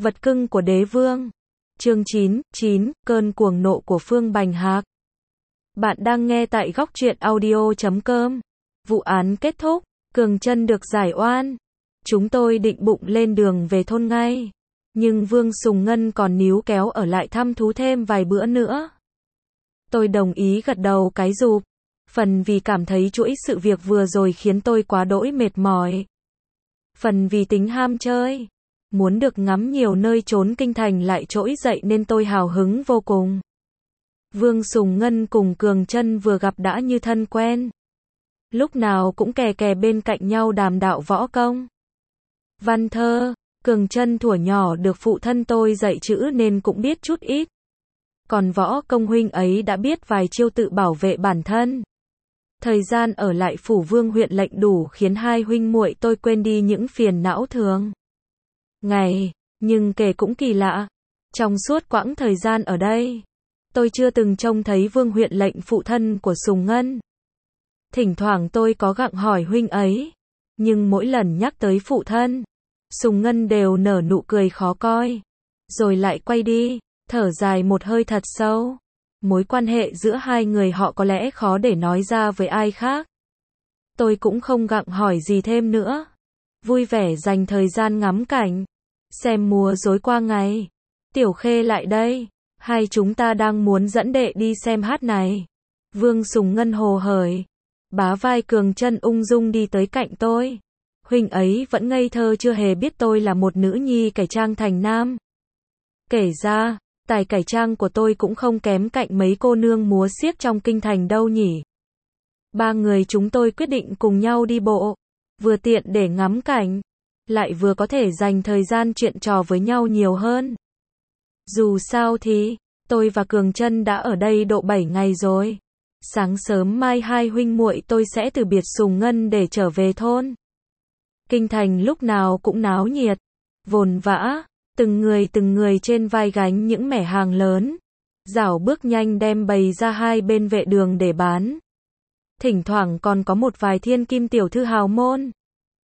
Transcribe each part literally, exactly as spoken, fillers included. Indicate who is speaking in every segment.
Speaker 1: Vật cưng của đế vương. Chương chín, chín, cơn cuồng nộ của Phương Bành Hạc. Bạn đang nghe tại góc truyện audio chấm com. Vụ án kết thúc, Cường Trân được giải oan. Chúng tôi định bụng lên đường về thôn ngay. Nhưng Vương Sùng Ngân còn níu kéo ở lại thăm thú thêm vài bữa nữa. Tôi đồng ý gật đầu cái rụp. Phần vì cảm thấy chuỗi sự việc vừa rồi khiến tôi quá đỗi mệt mỏi. Phần vì tính ham chơi. Muốn được ngắm nhiều nơi trốn kinh thành lại trỗi dậy nên tôi hào hứng vô cùng. Vương Sùng Ngân cùng Cường Trân vừa gặp đã như thân quen. Lúc nào cũng kè kè bên cạnh nhau đàm đạo võ công. Văn thơ, Cường Trân thuở nhỏ được phụ thân tôi dạy chữ nên cũng biết chút ít. Còn võ công huynh ấy đã biết vài chiêu tự bảo vệ bản thân. Thời gian ở lại phủ Vương huyện lệnh đủ khiến hai huynh muội tôi quên đi những phiền não thường ngày, nhưng kể cũng kỳ lạ. Trong suốt quãng thời gian ở đây, tôi chưa từng trông thấy Vương huyện lệnh phụ thân của Sùng Ngân. Thỉnh thoảng tôi có gặng hỏi huynh ấy, nhưng mỗi lần nhắc tới phụ thân, Sùng Ngân đều nở nụ cười khó coi, rồi lại quay đi, thở dài một hơi thật sâu. Mối quan hệ giữa hai người họ có lẽ khó để nói ra với ai khác. Tôi cũng không gặng hỏi gì thêm nữa. Vui vẻ dành thời gian ngắm cảnh, xem múa rối qua ngày. Tiểu Khê lại đây, hai chúng ta đang muốn dẫn đệ đi xem hát này. Vương Sùng Ngân hồ hởi, bá vai Cường Trân ung dung đi tới cạnh tôi. Huynh ấy vẫn ngây thơ chưa hề biết tôi là một nữ nhi cải trang thành nam. Kể ra, tài cải trang của tôi cũng không kém cạnh mấy cô nương múa xiếc trong kinh thành đâu nhỉ. Ba người chúng tôi quyết định cùng nhau đi bộ, vừa tiện để ngắm cảnh, lại vừa có thể dành thời gian chuyện trò với nhau nhiều hơn. Dù sao thì, tôi và Cường Trân đã ở đây độ bảy ngày rồi. Sáng sớm mai hai huynh muội tôi sẽ từ biệt Sùng Ngân để trở về thôn. Kinh thành lúc nào cũng náo nhiệt, vồn vã. Từng người từng người trên vai gánh những mẻ hàng lớn, rảo bước nhanh đem bày ra hai bên vệ đường để bán. Thỉnh thoảng còn có một vài thiên kim tiểu thư hào môn.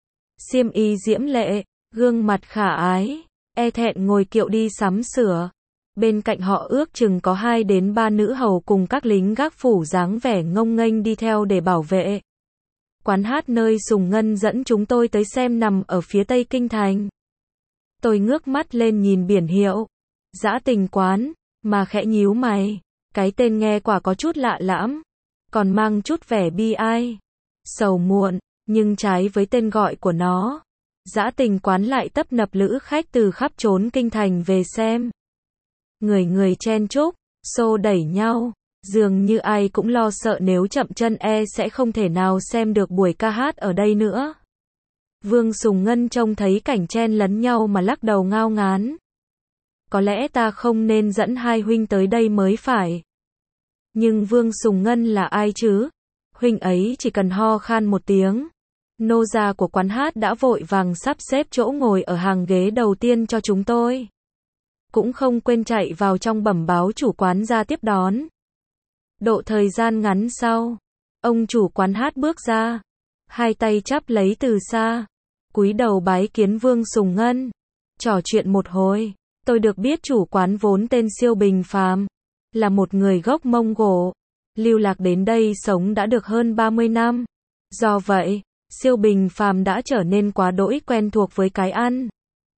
Speaker 1: Xiêm y diễm lệ, gương mặt khả ái, e thẹn ngồi kiệu đi sắm sửa. Bên cạnh họ ước chừng có hai đến ba nữ hầu cùng các lính gác phủ dáng vẻ ngông nghênh đi theo để bảo vệ. Quán hát nơi Sùng Ngân dẫn chúng tôi tới xem nằm ở phía tây kinh thành. Tôi ngước mắt lên nhìn biển hiệu, Dã Tình Quán, mà khẽ nhíu mày. Cái tên nghe quả có chút lạ lẫm, còn mang chút vẻ bi ai, sầu muộn, nhưng trái với tên gọi của nó, Dã Tình Quán lại tấp nập lữ khách từ khắp trốn kinh thành về xem. Người người chen chúc, xô đẩy nhau, dường như ai cũng lo sợ nếu chậm chân e sẽ không thể nào xem được buổi ca hát ở đây nữa. Vương Sùng Ngân trông thấy cảnh chen lấn nhau mà lắc đầu ngao ngán. Có lẽ ta không nên dẫn hai huynh tới đây mới phải. Nhưng Vương Sùng Ngân là ai chứ? Huynh ấy chỉ cần ho khan một tiếng. Nô gia của quán hát đã vội vàng sắp xếp chỗ ngồi ở hàng ghế đầu tiên cho chúng tôi. Cũng không quên chạy vào trong bẩm báo chủ quán ra tiếp đón. Độ thời gian ngắn sau, ông chủ quán hát bước ra, hai tay chắp lấy từ xa, cúi đầu bái kiến Vương Sùng Ngân. Trò chuyện một hồi, tôi được biết chủ quán vốn tên Siêu Bình Phàm, là một người gốc Mông Cổ, lưu lạc đến đây sống đã được hơn ba mươi năm. Do vậy, Siêu Bình Phàm đã trở nên quá đỗi quen thuộc với cái ăn,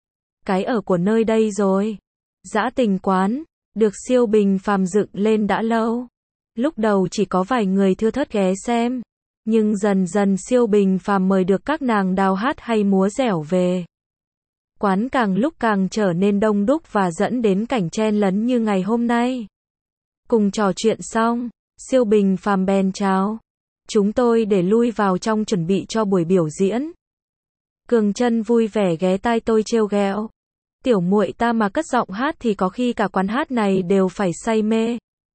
Speaker 1: cái ở của nơi đây rồi. Dã Tình Quán, được Siêu Bình Phàm dựng lên đã lâu. Lúc đầu chỉ có vài người thưa thớt ghé xem. Nhưng dần dần Siêu Bình Phàm mời được các nàng đào hát hay múa dẻo về. Quán càng lúc càng trở nên đông đúc và dẫn đến cảnh chen lấn như ngày hôm nay. Cùng trò chuyện xong, Siêu Bình Phàm bèn chào chúng tôi để lui vào trong chuẩn bị cho buổi biểu diễn. Cường Trân vui vẻ ghé tai tôi trêu ghẹo. Tiểu muội ta mà cất giọng hát thì có khi cả quán hát này đều phải say mê.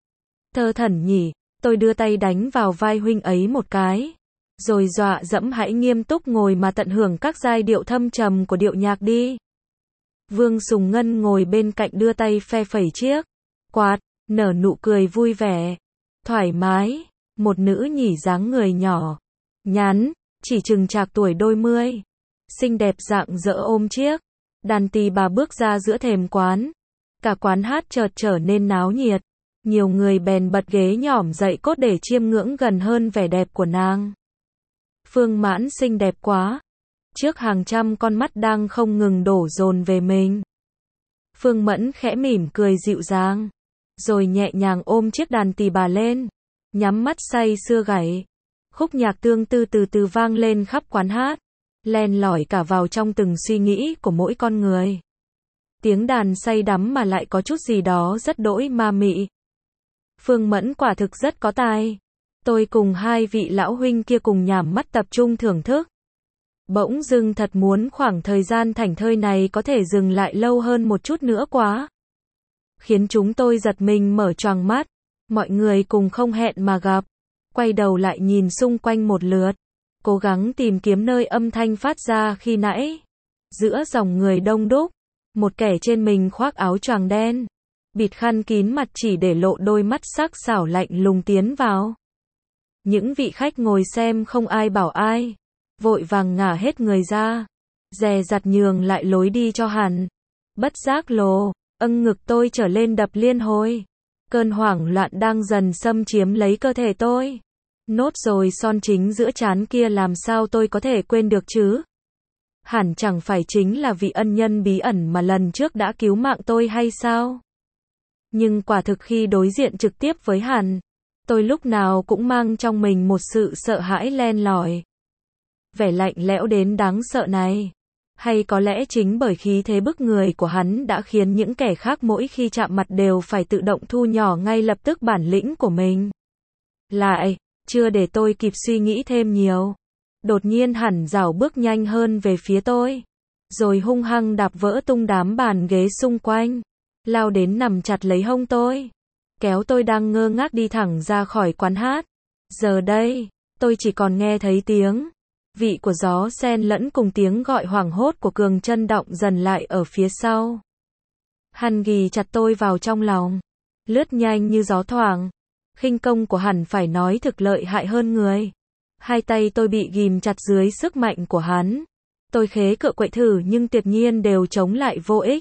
Speaker 1: Thơ thẩn nhỉ. Tôi đưa tay đánh vào vai huynh ấy một cái, rồi dọa dẫm hãy nghiêm túc ngồi mà tận hưởng các giai điệu thâm trầm của điệu nhạc đi. Vương Sùng Ngân ngồi bên cạnh đưa tay phe phẩy chiếc quạt, nở nụ cười vui vẻ, thoải mái. Một nữ nhỉ dáng người nhỏ, nhắn, chỉ chừng chạc tuổi đôi mươi, xinh đẹp rạng rỡ ôm chiếc Đàn tỳ bà bước ra giữa thềm quán. Cả quán hát chợt trở nên náo nhiệt. Nhiều người bèn bật ghế nhỏm dậy cốt để chiêm ngưỡng gần hơn vẻ đẹp của nàng. Phương Mãn xinh đẹp quá. Trước hàng trăm con mắt đang không ngừng đổ dồn về mình. Phương Mẫn khẽ mỉm cười dịu dàng. Rồi nhẹ nhàng ôm chiếc đàn tỳ bà lên. Nhắm mắt say sưa gảy. Khúc nhạc tương tư từ từ vang lên khắp quán hát. Len lỏi cả vào trong từng suy nghĩ của mỗi con người. Tiếng đàn say đắm mà lại có chút gì đó rất đỗi ma mị. Phương Mẫn quả thực rất có tài. Tôi cùng hai vị lão huynh kia cùng nhắm mắt tập trung thưởng thức. Bỗng dưng thật muốn khoảng thời gian thảnh thơi này có thể dừng lại lâu hơn một chút nữa quá. Khiến chúng tôi giật mình mở choàng mắt. Mọi người cùng không hẹn mà gặp. Quay đầu lại nhìn xung quanh một lượt. Cố gắng tìm kiếm nơi âm thanh phát ra khi nãy. Giữa dòng người đông đúc. Một kẻ trên mình khoác áo choàng đen. Bịt khăn kín mặt chỉ để lộ đôi mắt sắc sảo lạnh lùng tiến vào. Những vị khách ngồi xem không ai bảo ai. Vội vàng ngả hết người ra. Dè dặt nhường lại lối đi cho hắn. Bất giác lồ, âng ngực tôi trở lên đập liên hồi. Cơn hoảng loạn đang dần xâm chiếm lấy cơ thể tôi. Nốt rồi son chính giữa trán kia làm sao tôi có thể quên được chứ? Hẳn chẳng phải chính là vị ân nhân bí ẩn mà lần trước đã cứu mạng tôi hay sao? Nhưng quả thực khi đối diện trực tiếp với hắn, tôi lúc nào cũng mang trong mình một sự sợ hãi len lỏi. Vẻ lạnh lẽo đến đáng sợ này. Hay có lẽ chính bởi khí thế bức người của hắn đã khiến những kẻ khác mỗi khi chạm mặt đều phải tự động thu nhỏ ngay lập tức bản lĩnh của mình. Lại, chưa để tôi kịp suy nghĩ thêm nhiều. Đột nhiên hẳn rảo bước nhanh hơn về phía tôi. Rồi hung hăng đạp vỡ tung đám bàn ghế xung quanh. Lao đến nằm chặt lấy hông tôi. Kéo tôi đang ngơ ngác đi thẳng ra khỏi quán hát. Giờ đây, tôi chỉ còn nghe thấy tiếng vị của gió xen lẫn cùng tiếng gọi hoảng hốt của Cường Trân động dần lại ở phía sau. Hắn ghì chặt tôi vào trong lòng. Lướt nhanh như gió thoảng. Khinh công của hắn phải nói thực lợi hại hơn người. Hai tay tôi bị ghìm chặt dưới sức mạnh của hắn. Tôi khế cựa quậy thử nhưng tuyệt nhiên đều chống lại vô ích.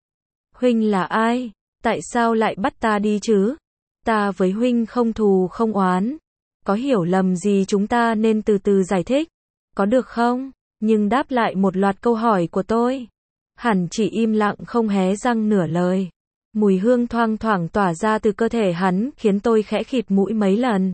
Speaker 1: Huynh là ai? Tại sao lại bắt ta đi chứ? Ta với huynh không thù không oán. Có hiểu lầm gì chúng ta nên từ từ giải thích. Có được không? Nhưng đáp lại một loạt câu hỏi của tôi. Hắn chỉ im lặng không hé răng nửa lời. Mùi hương thoang thoảng tỏa ra từ cơ thể hắn khiến tôi khẽ khịt mũi mấy lần.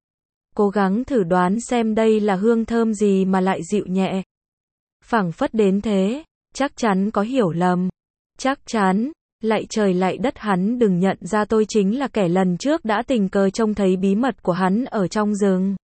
Speaker 1: Cố gắng thử đoán xem đây là hương thơm gì mà lại dịu nhẹ. Phảng phất đến thế, chắc chắn có hiểu lầm. Chắc chắn, lạy trời lạy đất hắn đừng nhận ra tôi chính là kẻ lần trước đã tình cờ trông thấy bí mật của hắn ở trong rừng.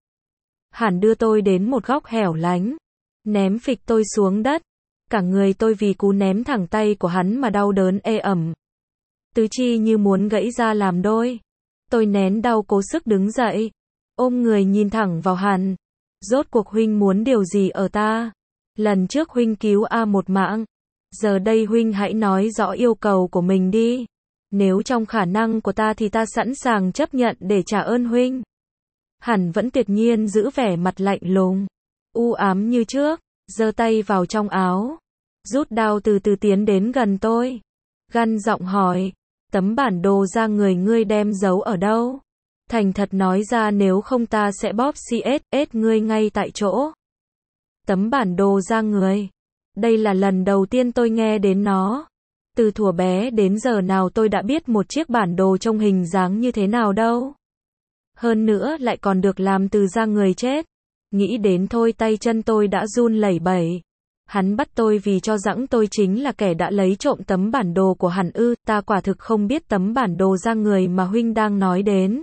Speaker 1: Hắn đưa tôi đến một góc hẻo lánh. Ném phịch tôi xuống đất. Cả người tôi vì cú ném thẳng tay của hắn mà đau đớn ê ẩm. Tứ chi như muốn gãy ra làm đôi. Tôi nén đau cố sức đứng dậy. Ôm người nhìn thẳng vào hắn. Rốt cuộc huynh muốn điều gì ở ta? Lần trước huynh cứu A một mạng. Giờ đây huynh hãy nói rõ yêu cầu của mình đi. Nếu trong khả năng của ta thì ta sẵn sàng chấp nhận để trả ơn huynh. Hắn vẫn tuyệt nhiên giữ vẻ mặt lạnh lùng. U ám như trước. Giơ tay vào trong áo. Rút đao từ từ tiến đến gần tôi. Gằn giọng hỏi. Tấm bản đồ ra người ngươi đem giấu ở đâu? Thành thật nói ra nếu không ta sẽ bóp xê ét ngươi ngay tại chỗ. Tấm bản đồ ra người. Đây là lần đầu tiên tôi nghe đến nó. Từ thuở bé đến giờ nào tôi đã biết một chiếc bản đồ trông hình dáng như thế nào đâu. Hơn nữa lại còn được làm từ da người chết. Nghĩ đến thôi tay chân tôi đã run lẩy bẩy. Hắn bắt tôi vì cho rằng tôi chính là kẻ đã lấy trộm tấm bản đồ của hắn ư, ta quả thực không biết tấm bản đồ da người mà huynh đang nói đến.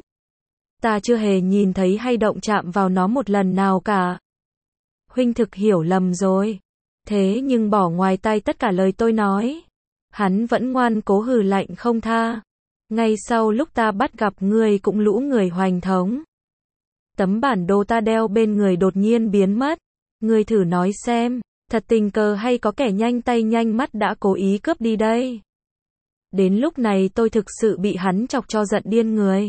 Speaker 1: Ta chưa hề nhìn thấy hay động chạm vào nó một lần nào cả. Huynh thực hiểu lầm rồi. Thế nhưng bỏ ngoài tai tất cả lời tôi nói. Hắn vẫn ngoan cố hừ lạnh không tha. Ngay sau lúc ta bắt gặp ngươi cũng lũ người hoành thống. Tấm bản đồ ta đeo bên người đột nhiên biến mất. Ngươi thử nói xem, thật tình cờ hay có kẻ nhanh tay nhanh mắt đã cố ý cướp đi đây. Đến lúc này tôi thực sự bị hắn chọc cho giận điên người.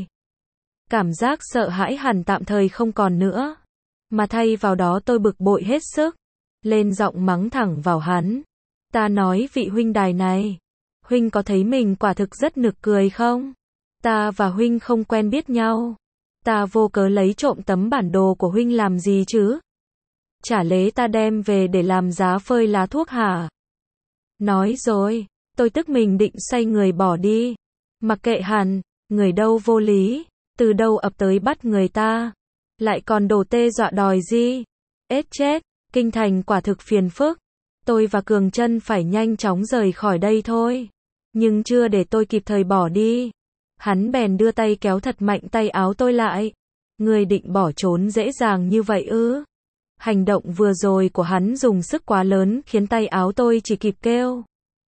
Speaker 1: Cảm giác sợ hãi hẳn tạm thời không còn nữa. Mà thay vào đó tôi bực bội hết sức. Lên giọng mắng thẳng vào hắn. Ta nói vị huynh đài này, huynh có thấy mình quả thực rất nực cười không? Ta và huynh không quen biết nhau. Ta vô cớ lấy trộm tấm bản đồ của huynh làm gì chứ? Chả lẽ ta đem về để làm giá phơi lá thuốc hả? Nói rồi, tôi tức mình định xoay người bỏ đi. Mặc kệ hẳn, người đâu vô lý, từ đâu ập tới bắt người ta. Lại còn đổ tê dọa đòi gì? Ết chết, kinh thành quả thực phiền phức. Tôi và Cường Trân phải nhanh chóng rời khỏi đây thôi. Nhưng chưa để tôi kịp thời bỏ đi, hắn bèn đưa tay kéo thật mạnh tay áo tôi lại. Người định bỏ trốn dễ dàng như vậy ư? Hành động vừa rồi của hắn dùng sức quá lớn khiến tay áo tôi chỉ kịp kêu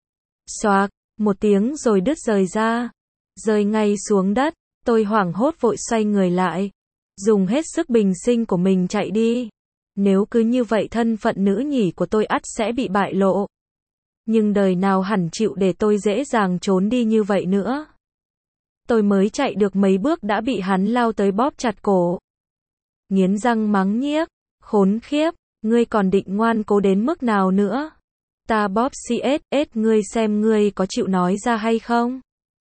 Speaker 1: xoạc một tiếng rồi đứt rời ra, rơi ngay xuống đất. Tôi hoảng hốt vội xoay người lại, dùng hết sức bình sinh của mình chạy đi. Nếu cứ như vậy thân phận nữ nhỉ của tôi ắt sẽ bị bại lộ. Nhưng đời nào hẳn chịu để tôi dễ dàng trốn đi như vậy nữa. Tôi mới chạy được mấy bước đã bị hắn lao tới bóp chặt cổ. Nghiến răng mắng nhiếc, khốn khiếp, ngươi còn định ngoan cố đến mức nào nữa? Ta bóp xê ét ét ngươi xem ngươi có chịu nói ra hay không?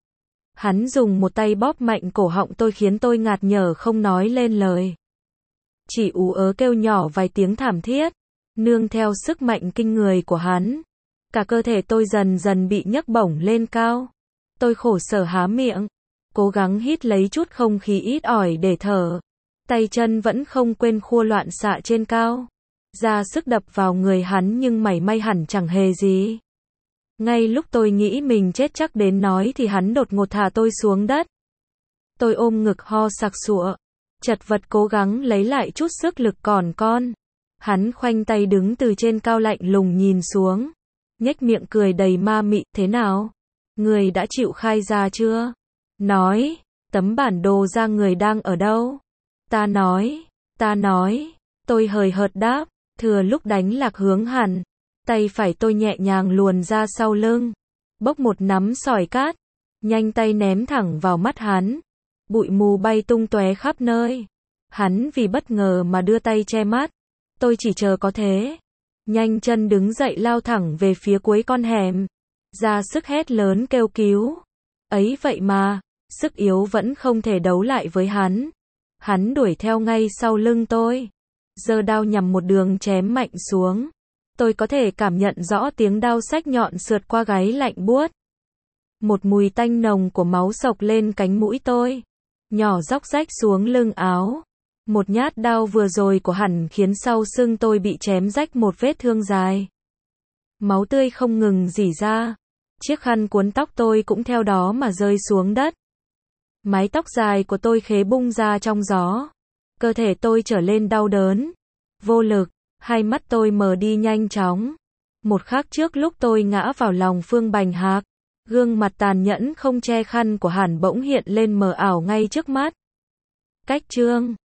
Speaker 1: Hắn dùng một tay bóp mạnh cổ họng tôi khiến tôi ngạt nhở không nói lên lời. Chỉ ú ớ kêu nhỏ vài tiếng thảm thiết, nương theo sức mạnh kinh người của hắn. Cả cơ thể tôi dần dần bị nhấc bổng lên cao. Tôi khổ sở há miệng, cố gắng hít lấy chút không khí ít ỏi để thở. Tay chân vẫn không quên khua loạn xạ trên cao. Ra sức đập vào người hắn nhưng mảy may hẳn chẳng hề gì. Ngay lúc tôi nghĩ mình chết chắc đến nói thì hắn đột ngột thả tôi xuống đất. Tôi ôm ngực ho sặc sụa, chật vật cố gắng lấy lại chút sức lực còn con. Hắn khoanh tay đứng từ trên cao lạnh lùng nhìn xuống, nhếch miệng cười đầy ma mị. Thế nào? Người đã chịu khai ra chưa? Nói, tấm bản đồ ra người đang ở đâu? Ta nói, ta nói, tôi hời hợt đáp, thừa lúc đánh lạc hướng hẳn. Tay phải tôi nhẹ nhàng luồn ra sau lưng, bốc một nắm sỏi cát, nhanh tay ném thẳng vào mắt hắn. Bụi mù bay tung tóe khắp nơi. Hắn vì bất ngờ mà đưa tay che mắt. Tôi chỉ chờ có thế. Nhanh chân đứng dậy lao thẳng về phía cuối con hẻm. Ra sức hét lớn kêu cứu. Ấy vậy mà, sức yếu vẫn không thể đấu lại với hắn. Hắn đuổi theo ngay sau lưng tôi, giơ đao nhằm một đường chém mạnh xuống. Tôi có thể cảm nhận rõ tiếng đao sắc nhọn sượt qua gáy lạnh buốt. Một mùi tanh nồng của máu sộc lên cánh mũi tôi, nhỏ róc rách xuống lưng áo. Một nhát đao vừa rồi của hắn khiến sau lưng tôi bị chém rách một vết thương dài. Máu tươi không ngừng rỉ ra. Chiếc khăn cuốn tóc tôi cũng theo đó mà rơi xuống đất. Mái tóc dài của tôi khế bung ra trong gió. Cơ thể tôi trở lên đau đớn, vô lực, hai mắt tôi mờ đi nhanh chóng. Một khắc trước lúc tôi ngã vào lòng Phương Bành Hạc, gương mặt tàn nhẫn không che khăn của hắn bỗng hiện lên mờ ảo ngay trước mắt. Cách chương